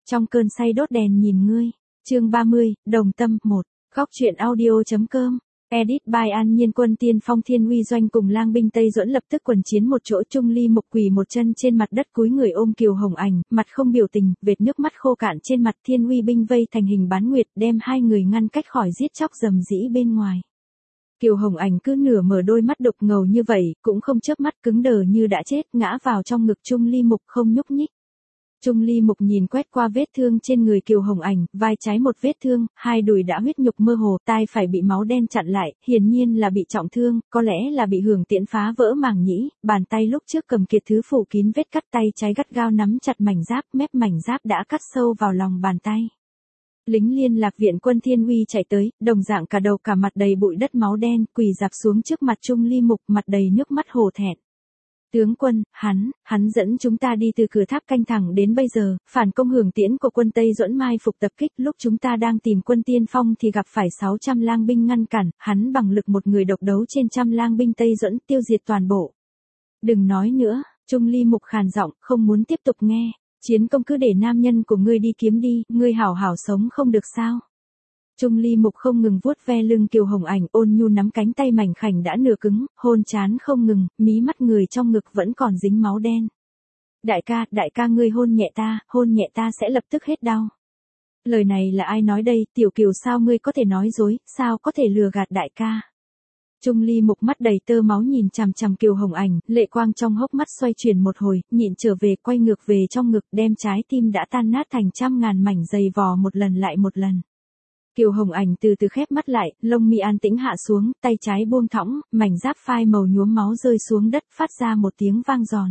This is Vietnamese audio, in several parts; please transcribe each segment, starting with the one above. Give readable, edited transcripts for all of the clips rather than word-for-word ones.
Trong cơn say đốt đèn nhìn ngươi. Chương 30, Đồng Tâm 1. Góc truyện audio.com. Edit by An Nhiên. Quân tiên phong Thiên Uy Doanh cùng lang binh Tây Duẫn lập tức quần chiến một chỗ. Trung Ly Mục quỳ một chân trên mặt đất cúi người ôm Kiều Hồng Ảnh, mặt không biểu tình, vệt nước mắt khô cạn trên mặt. Thiên Uy binh vây thành hình bán nguyệt, đem hai người ngăn cách khỏi giết chóc rầm rĩ bên ngoài. Kiều Hồng Ảnh cứ nửa mở đôi mắt đục ngầu như vậy, cũng không chớp mắt, cứng đờ như đã chết, ngã vào trong ngực Trung Ly Mục không nhúc nhích. Trung Ly Mục nhìn quét qua vết thương trên người Kiều Hồng Ảnh, vai trái một vết thương, hai đùi đã huyết nhục mơ hồ, tai phải bị máu đen chặn lại, hiển nhiên là bị trọng thương, có lẽ là bị Hường Tiễn phá vỡ màng nhĩ, bàn tay lúc trước cầm kiệt thứ phủ kín vết cắt, tay trái gắt gao nắm chặt mảnh giáp, mép mảnh giáp đã cắt sâu vào lòng bàn tay. Lính liên lạc viện quân Thiên Uy chạy tới, đồng dạng cả đầu cả mặt đầy bụi đất máu đen, quỳ rạp xuống trước mặt Trung Ly Mục, mặt đầy nước mắt hổ thẹn. Tướng quân, hắn dẫn chúng ta đi từ cửa tháp canh thẳng đến bây giờ, phản công Hường Tiễn của quân Tây Duẫn mai phục tập kích, lúc chúng ta đang tìm quân tiên phong thì gặp phải 600 lang binh ngăn cản, hắn bằng lực một người độc đấu trên trăm lang binh Tây Duẫn, tiêu diệt toàn bộ. Đừng nói nữa, Trung Ly Mục khàn giọng, không muốn tiếp tục nghe, chiến công cứ để nam nhân của ngươi đi kiếm đi, ngươi hảo hảo sống không được sao? Trung Ly Mục không ngừng vuốt ve lưng Kiều Hồng Ảnh, ôn nhu nắm cánh tay mảnh khảnh đã nửa cứng, hôn chán không ngừng, mí mắt người trong ngực vẫn còn dính máu đen. Đại ca ngươi hôn nhẹ ta sẽ lập tức hết đau. Lời này là ai nói đây, Tiểu Kiều sao ngươi có thể nói dối, sao có thể lừa gạt đại ca? Trung Ly Mục mắt đầy tơ máu nhìn chằm chằm Kiều Hồng Ảnh, lệ quang trong hốc mắt xoay chuyển một hồi, nhịn trở về, quay ngược về trong ngực, đem trái tim đã tan nát thành trăm ngàn mảnh dày vò một lần lại một lần. Kiều Hồng Ảnh từ từ khép mắt lại, lông mi an tĩnh hạ xuống, tay trái buông thõng, mảnh giáp phai màu nhuốm máu rơi xuống đất, phát ra một tiếng vang giòn.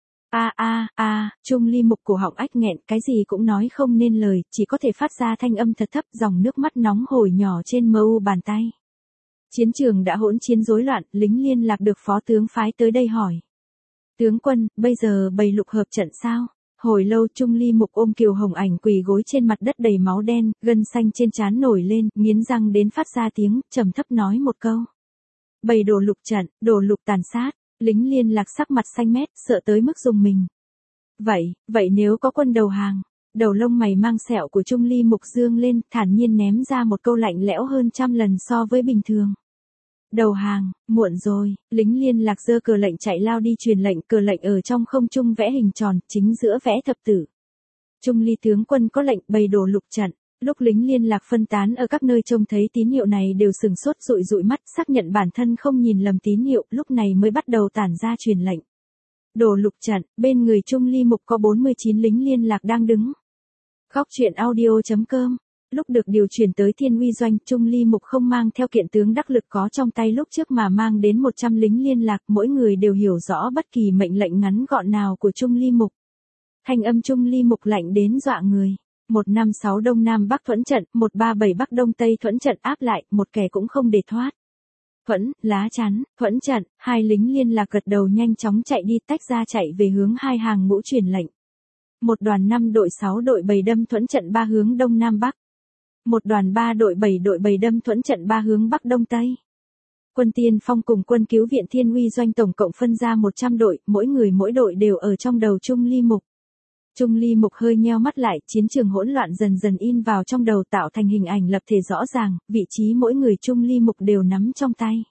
Trung Ly Mục cổ họng ách nghẹn, cái gì cũng nói không nên lời, chỉ có thể phát ra thanh âm thật thấp, dòng nước mắt nóng hổi nhỏ trên mờ u bàn tay. Chiến trường đã hỗn chiến rối loạn, lính liên lạc được phó tướng phái tới đây hỏi. Tướng quân, bây giờ bày lục hợp trận sao? Hồi lâu Trung Ly Mục ôm Kiều Hồng Ảnh quỳ gối trên mặt đất đầy máu đen, gân xanh trên trán nổi lên, nghiến răng đến phát ra tiếng, trầm thấp nói một câu. Bày đổ lục trận, đổ lục tàn sát, lính liên lạc sắc mặt xanh mét, sợ tới mức rùng mình. Vậy nếu có quân đầu hàng, đầu lông mày mang sẹo của Trung Ly Mục dương lên, thản nhiên ném ra một câu lạnh lẽo hơn trăm lần so với bình thường. Đầu hàng, muộn rồi, lính liên lạc giơ cờ lệnh chạy lao đi truyền lệnh, cờ lệnh ở trong không trung vẽ hình tròn, chính giữa vẽ thập tử. Trung Ly tướng quân có lệnh bày đổ lục trận, lúc lính liên lạc phân tán ở các nơi trông thấy tín hiệu này đều sừng sốt dụi mắt, xác nhận bản thân không nhìn lầm tín hiệu, lúc này mới bắt đầu tản ra truyền lệnh. Đổ lục trận, bên người Trung Ly Mục có 49 lính liên lạc đang đứng. Góc truyện audio.com. Lúc được điều chuyển tới Thiên Uy Doanh, Trung Ly Mục không mang theo kiện tướng đắc lực có trong tay lúc trước mà mang đến 100 lính liên lạc, mỗi người đều hiểu rõ bất kỳ mệnh lệnh ngắn gọn nào của Trung Ly Mục. Thanh âm Trung Ly Mục lạnh đến dọa người. 156 Đông Nam Bắc thuẫn trận, 137 Bắc Đông Tây thuẫn trận áp lại, một kẻ cũng không để thoát. Thuẫn, lá chắn, thuẫn trận, hai lính liên lạc gật đầu nhanh chóng chạy đi, tách ra chạy về hướng hai hàng ngũ truyền lệnh. Một đoàn 5 đội 6 đội 7 đâm thuẫn trận 3 hướng Đông Nam Bắc. Một đoàn 3 đội 7 đâm thuẫn trận 3 hướng Bắc Đông Tây. Quân tiên phong cùng quân cứu viện Thiên Uy Doanh tổng cộng phân ra 100 đội, mỗi đội đều ở trong đầu Trung Ly Mục. Trung Ly Mục hơi nheo mắt lại, chiến trường hỗn loạn dần dần in vào trong đầu tạo thành hình ảnh lập thể rõ ràng, vị trí mỗi người Trung Ly Mục đều nắm trong tay.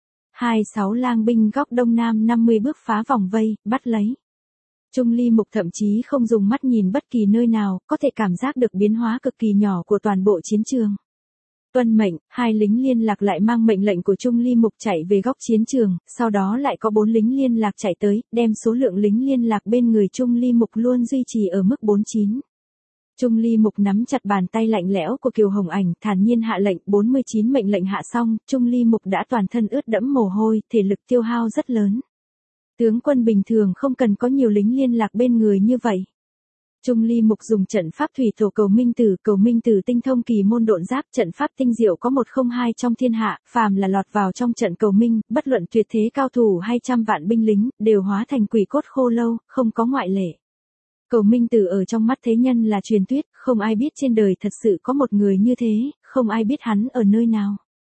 26 lang binh góc Đông Nam 50 bước phá vòng vây, bắt lấy. Trung Ly Mục thậm chí không dùng mắt nhìn bất kỳ nơi nào, có thể cảm giác được biến hóa cực kỳ nhỏ của toàn bộ chiến trường. Tuân mệnh, hai lính liên lạc lại mang mệnh lệnh của Trung Ly Mục chạy về góc chiến trường, sau đó lại có 4 lính liên lạc chạy tới, đem số lượng lính liên lạc bên người Trung Ly Mục luôn duy trì ở mức 49. Trung Ly Mục nắm chặt bàn tay lạnh lẽo của Kiều Hồng Ảnh, thản nhiên hạ lệnh, 49 mệnh lệnh hạ xong, Trung Ly Mục đã toàn thân ướt đẫm mồ hôi, thể lực tiêu hao rất lớn. Tướng quân bình thường không cần có nhiều lính liên lạc bên người như vậy. Trung Ly Mục dùng trận pháp thủy thổ cầu minh tử tinh thông kỳ môn độn giáp, trận pháp tinh diệu có 102 trong thiên hạ, phàm là lọt vào trong trận cầu minh, bất luận tuyệt thế cao thủ hay trăm vạn binh lính, đều hóa thành quỷ cốt khô lâu, không có ngoại lệ. Cầu minh tử ở trong mắt thế nhân là truyền thuyết, không ai biết trên đời thật sự có một người như thế, không ai biết hắn ở nơi nào.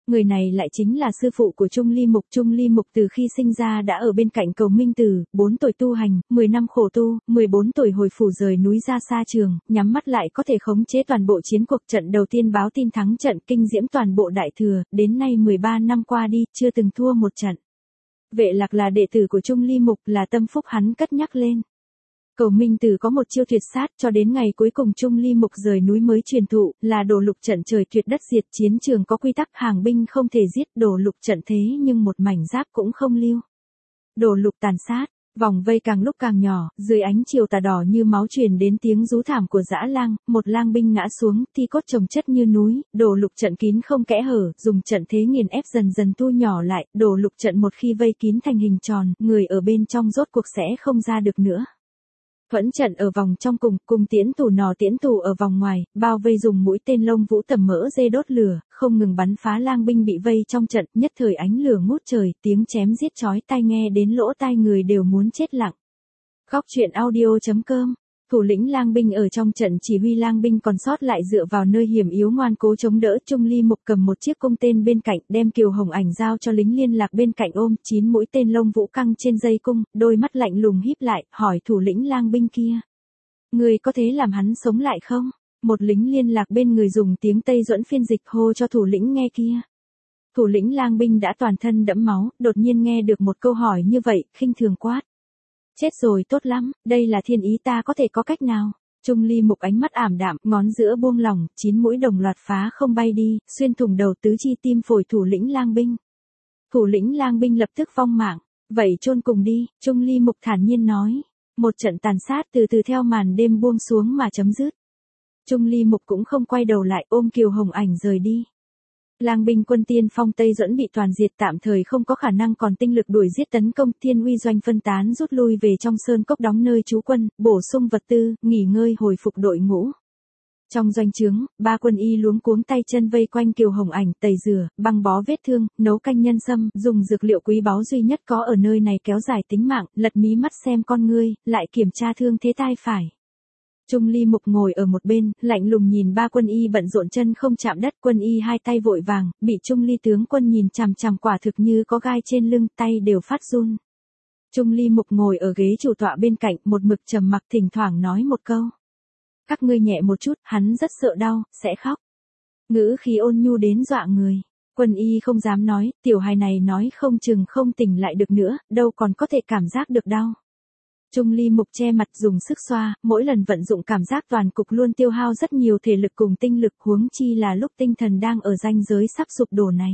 Người này lại chính là sư phụ của Trung Ly Mục. Trung Ly Mục từ khi sinh ra đã ở bên cạnh Cầu Minh Tử, 4 tuổi tu hành, 10 năm khổ tu, 14 tuổi hồi phủ rời núi ra xa trường, nhắm mắt lại có thể khống chế toàn bộ chiến cuộc. Trận đầu tiên báo tin thắng trận kinh diễm toàn bộ Đại Thừa, đến nay 13 năm qua đi, chưa từng thua một trận. Vệ Lạc là đệ tử của Trung Ly Mục, là tâm phúc hắn cất nhắc lên. Cầu Minh Tử có một chiêu tuyệt sát, cho đến ngày cuối cùng Trung Ly Mục rời núi mới truyền thụ, là đổ lục trận trời tuyệt đất diệt. Chiến trường có quy tắc, hàng binh không thể giết, đổ lục trận thế nhưng một mảnh giáp cũng không lưu. Đổ lục tàn sát, vòng vây càng lúc càng nhỏ, dưới ánh chiều tà đỏ như máu truyền đến tiếng rú thảm của dã lang, một lang binh ngã xuống, thi cốt chồng chất như núi. Đổ lục trận kín không kẽ hở, dùng trận thế nghiền ép dần dần thu nhỏ lại. Đổ lục trận một khi vây kín thành hình tròn, người ở bên trong rốt cuộc sẽ không ra được nữa. Thuẫn trận ở vòng trong cùng tiễn tù nỏ tiễn tù ở vòng ngoài, bao vây dùng mũi tên lông vũ tẩm mỡ dê đốt lửa, không ngừng bắn phá. Lang binh bị vây trong trận, nhất thời ánh lửa ngút trời, tiếng chém giết chói tai nghe đến lỗ tai người đều muốn chết lặng. Góc truyện audio.com. Thủ lĩnh lang binh ở trong trận chỉ huy lang binh còn sót lại dựa vào nơi hiểm yếu ngoan cố chống đỡ. Trung Ly Mục cầm một chiếc cung tên bên cạnh, đem Kiều Hồng Ảnh giao cho lính liên lạc bên cạnh ôm, 9 mũi tên lông vũ căng trên dây cung, đôi mắt lạnh lùng híp lại, hỏi thủ lĩnh lang binh kia: "Người có thế làm hắn sống lại không?" Một lính liên lạc bên người dùng tiếng Tây Duẫn phiên dịch hô cho thủ lĩnh nghe kia. Thủ lĩnh lang binh đã toàn thân đẫm máu, đột nhiên nghe được một câu hỏi như vậy, khinh thường quát: "Chết rồi, tốt lắm, đây là thiên ý, ta có thể có cách nào?" Trung Ly Mục ánh mắt ảm đạm, ngón giữa buông lỏng, 9 mũi đồng loạt phá không bay đi, xuyên thủng đầu tứ chi tim phổi thủ lĩnh lang binh. Thủ lĩnh lang binh lập tức vong mạng. "Vậy chôn cùng đi," Trung Ly Mục thản nhiên nói. Một trận tàn sát từ từ theo màn đêm buông xuống mà chấm dứt. Trung Ly Mục cũng không quay đầu lại, ôm Kiều Hồng Ảnh rời đi. Lang binh quân tiên phong Tây Duẫn bị toàn diệt, tạm thời không có khả năng còn tinh lực đuổi giết tấn công. Thiên uy doanh phân tán rút lui về trong sơn cốc đóng nơi trú quân, bổ sung vật tư, nghỉ ngơi hồi phục đội ngũ. Trong doanh trướng, 3 quân y luống cuống tay chân vây quanh Kiều Hồng Ảnh, tẩy rửa, băng bó vết thương, nấu canh nhân sâm, dùng dược liệu quý báu duy nhất có ở nơi này kéo dài tính mạng, lật mí mắt xem con ngươi, lại kiểm tra thương thế tai phải. Trung Ly Mục ngồi ở một bên, lạnh lùng nhìn 3 quân y bận rộn chân không chạm đất. Quân y hai tay vội vàng, bị Trung Ly tướng quân nhìn chằm chằm quả thực như có gai trên lưng, tay đều phát run. Trung Ly Mục ngồi ở ghế chủ tọa bên cạnh, một mực trầm mặc, thỉnh thoảng nói một câu: "Các ngươi nhẹ một chút, hắn rất sợ đau, sẽ khóc." Ngữ khí ôn nhu đến dọa người. Quân y không dám nói, tiểu hài này nói không chừng không tỉnh lại được nữa, đâu còn có thể cảm giác được đau. Trung Ly Mục che mặt dùng sức xoa, mỗi lần vận dụng cảm giác toàn cục luôn tiêu hao rất nhiều thể lực cùng tinh lực, huống chi là lúc tinh thần đang ở ranh giới sắp sụp đổ này.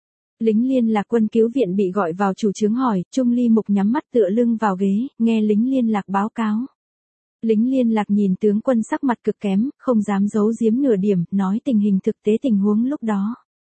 Lính liên lạc quân cứu viện bị gọi vào chủ trướng hỏi, Trung Ly Mục nhắm mắt tựa lưng vào ghế, nghe lính liên lạc báo cáo. Lính liên lạc nhìn tướng quân sắc mặt cực kém, không dám giấu giếm nửa điểm, nói tình hình thực tế tình huống lúc đó.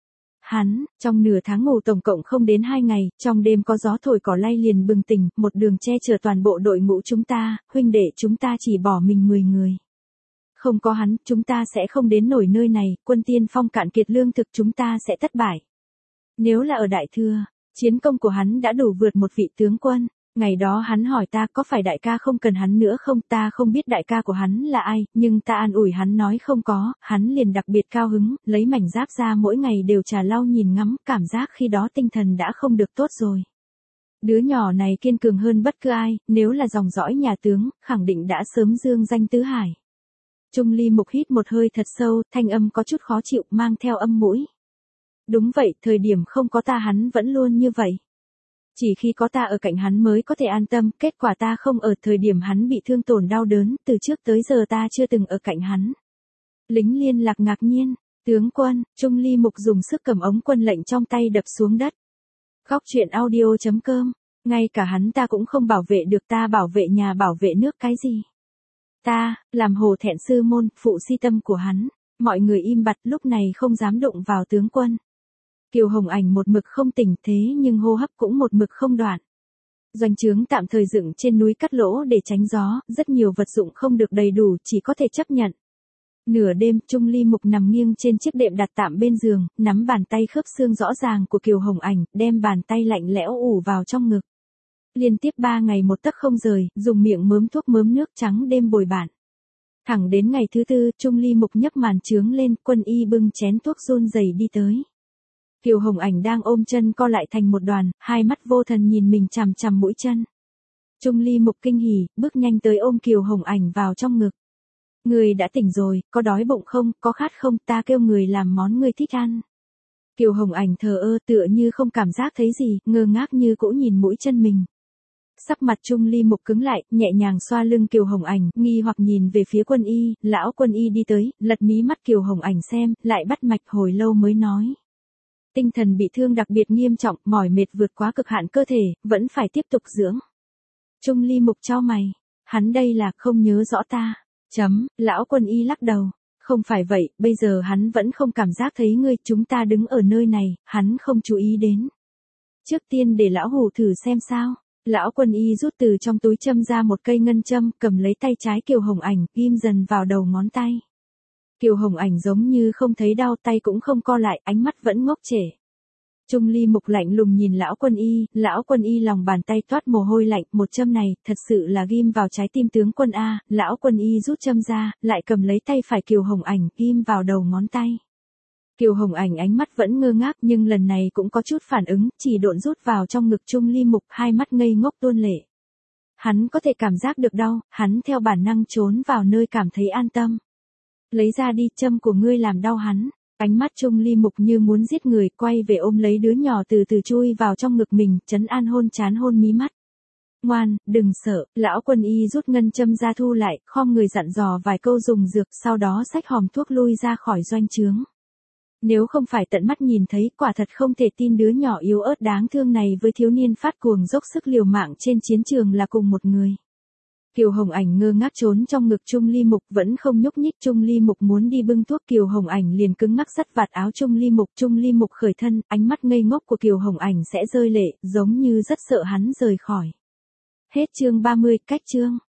Hắn, trong nửa tháng ngủ tổng cộng không đến 2 ngày, trong đêm có gió thổi cỏ lay liền bừng tỉnh, một đường che chở toàn bộ đội ngũ chúng ta, huynh đệ chúng ta chỉ bỏ mình 10 người. Không có hắn, chúng ta sẽ không đến nổi nơi này, quân tiên phong cạn kiệt lương thực, chúng ta sẽ thất bại. Nếu là ở Đại Thừa, chiến công của hắn đã đủ vượt một vị tướng quân. Ngày đó hắn hỏi ta có phải đại ca không cần hắn nữa không, ta không biết đại ca của hắn là ai, nhưng ta an ủi hắn nói không có, hắn liền đặc biệt cao hứng, lấy mảnh giáp ra mỗi ngày đều trà lau nhìn ngắm, cảm giác khi đó tinh thần đã không được tốt rồi. Đứa nhỏ này kiên cường hơn bất cứ ai, nếu là dòng dõi nhà tướng, khẳng định đã sớm dương danh tứ hải. Trung Ly Mục hít một hơi thật sâu, thanh âm có chút khó chịu, mang theo âm mũi. Đúng vậy, thời điểm không có ta hắn vẫn luôn như vậy. Chỉ khi có ta ở cạnh hắn mới có thể an tâm, kết quả ta không ở thời điểm hắn bị thương tổn đau đớn, từ trước tới giờ ta chưa từng ở cạnh hắn. Lính liên lạc ngạc nhiên, tướng quân, Trung Ly Mục dùng sức cầm ống quân lệnh trong tay đập xuống đất. Góc truyện audio.com, ngay cả hắn ta cũng không bảo vệ được, ta bảo vệ nhà bảo vệ nước cái gì. Ta, làm hổ thẹn sư môn, phụ si tâm của hắn, mọi người im bặt lúc này không dám đụng vào tướng quân. Kiều Hồng Ảnh một mực không tỉnh thế nhưng hô hấp cũng một mực không đoạn. Doanh trướng tạm thời dựng trên núi cắt lỗ để tránh gió, rất nhiều vật dụng không được đầy đủ, chỉ có thể chấp nhận. Nửa đêm, Trung Ly Mục nằm nghiêng trên chiếc đệm đặt tạm bên giường, nắm bàn tay khớp xương rõ ràng của Kiều Hồng Ảnh, đem bàn tay lạnh lẽo ủ vào trong ngực. Liên tiếp 3 ngày một tấc không rời, dùng miệng mớm thuốc mớm nước trắng đêm bồi bạn. Thẳng đến ngày thứ 4, Trung Ly Mục nhấc màn trướng lên, quân y bưng chén thuốc run rẩy đi tới. Kiều Hồng Ảnh đang ôm chân co lại thành một đoàn, hai mắt vô thần nhìn mình chằm chằm mũi chân. Trung Ly Mục kinh hỉ, bước nhanh tới ôm Kiều Hồng Ảnh vào trong ngực. Người đã tỉnh rồi, có đói bụng không, có khát không, ta kêu người làm món người thích ăn. Kiều Hồng Ảnh thờ ơ tựa như không cảm giác thấy gì, ngơ ngác như cũ nhìn mũi chân mình. Sắc mặt Trung Ly Mục cứng lại, nhẹ nhàng xoa lưng Kiều Hồng Ảnh, nghi hoặc nhìn về phía Quân Y, lão Quân Y đi tới, lật mí mắt Kiều Hồng Ảnh xem, lại bắt mạch hồi lâu mới nói. Tinh thần bị thương đặc biệt nghiêm trọng, mỏi mệt vượt quá cực hạn cơ thể, vẫn phải tiếp tục dưỡng. Trung Ly Mục chau mày, hắn đây là không nhớ rõ ta. Lão Quân Y lắc đầu. Không phải vậy, bây giờ hắn vẫn không cảm giác thấy ngươi, chúng ta đứng ở nơi này, hắn không chú ý đến. Trước tiên để lão hù thử xem sao. Lão Quân Y rút từ trong túi châm ra một cây ngân châm, cầm lấy tay trái Kiều Hồng Ảnh, ghim dần vào đầu ngón tay. Kiều Hồng Ảnh giống như không thấy đau, tay cũng không co lại, ánh mắt vẫn ngốc trệ. Trung Ly Mục lạnh lùng nhìn lão Quân Y lòng bàn tay toát mồ hôi lạnh, một châm này, thật sự là ghim vào trái tim tướng quân A, lão Quân Y rút châm ra, lại cầm lấy tay phải Kiều Hồng Ảnh, ghim vào đầu ngón tay. Kiều Hồng Ảnh ánh mắt vẫn ngơ ngác nhưng lần này cũng có chút phản ứng, chỉ độn rút vào trong ngực Trung Ly Mục, hai mắt ngây ngốc tuôn lệ. Hắn có thể cảm giác được đau, hắn theo bản năng trốn vào nơi cảm thấy an tâm. Lấy ra đi, châm của ngươi làm đau hắn. Ánh mắt Trung Ly Mục như muốn giết người, quay về ôm lấy đứa nhỏ từ từ chui vào trong ngực mình, trấn an hôn trán hôn mí mắt. Ngoan, đừng sợ, lão Quân Y rút ngân châm ra thu lại, khom người dặn dò vài câu dùng dược, sau đó xách hòm thuốc lui ra khỏi doanh trướng. Nếu không phải tận mắt nhìn thấy, quả thật không thể tin đứa nhỏ yếu ớt đáng thương này với thiếu niên phát cuồng dốc sức liều mạng trên chiến trường là cùng một người. Kiều Hồng Ảnh ngơ ngác trốn trong ngực Trung Ly Mục vẫn không nhúc nhích. Trung Ly Mục muốn đi bưng thuốc, Kiều Hồng Ảnh liền cứng ngắc dắt vạt áo Trung Ly Mục khởi thân, ánh mắt ngây ngốc của Kiều Hồng Ảnh sẽ rơi lệ, giống như rất sợ hắn rời khỏi. Hết chương 30, cách chương.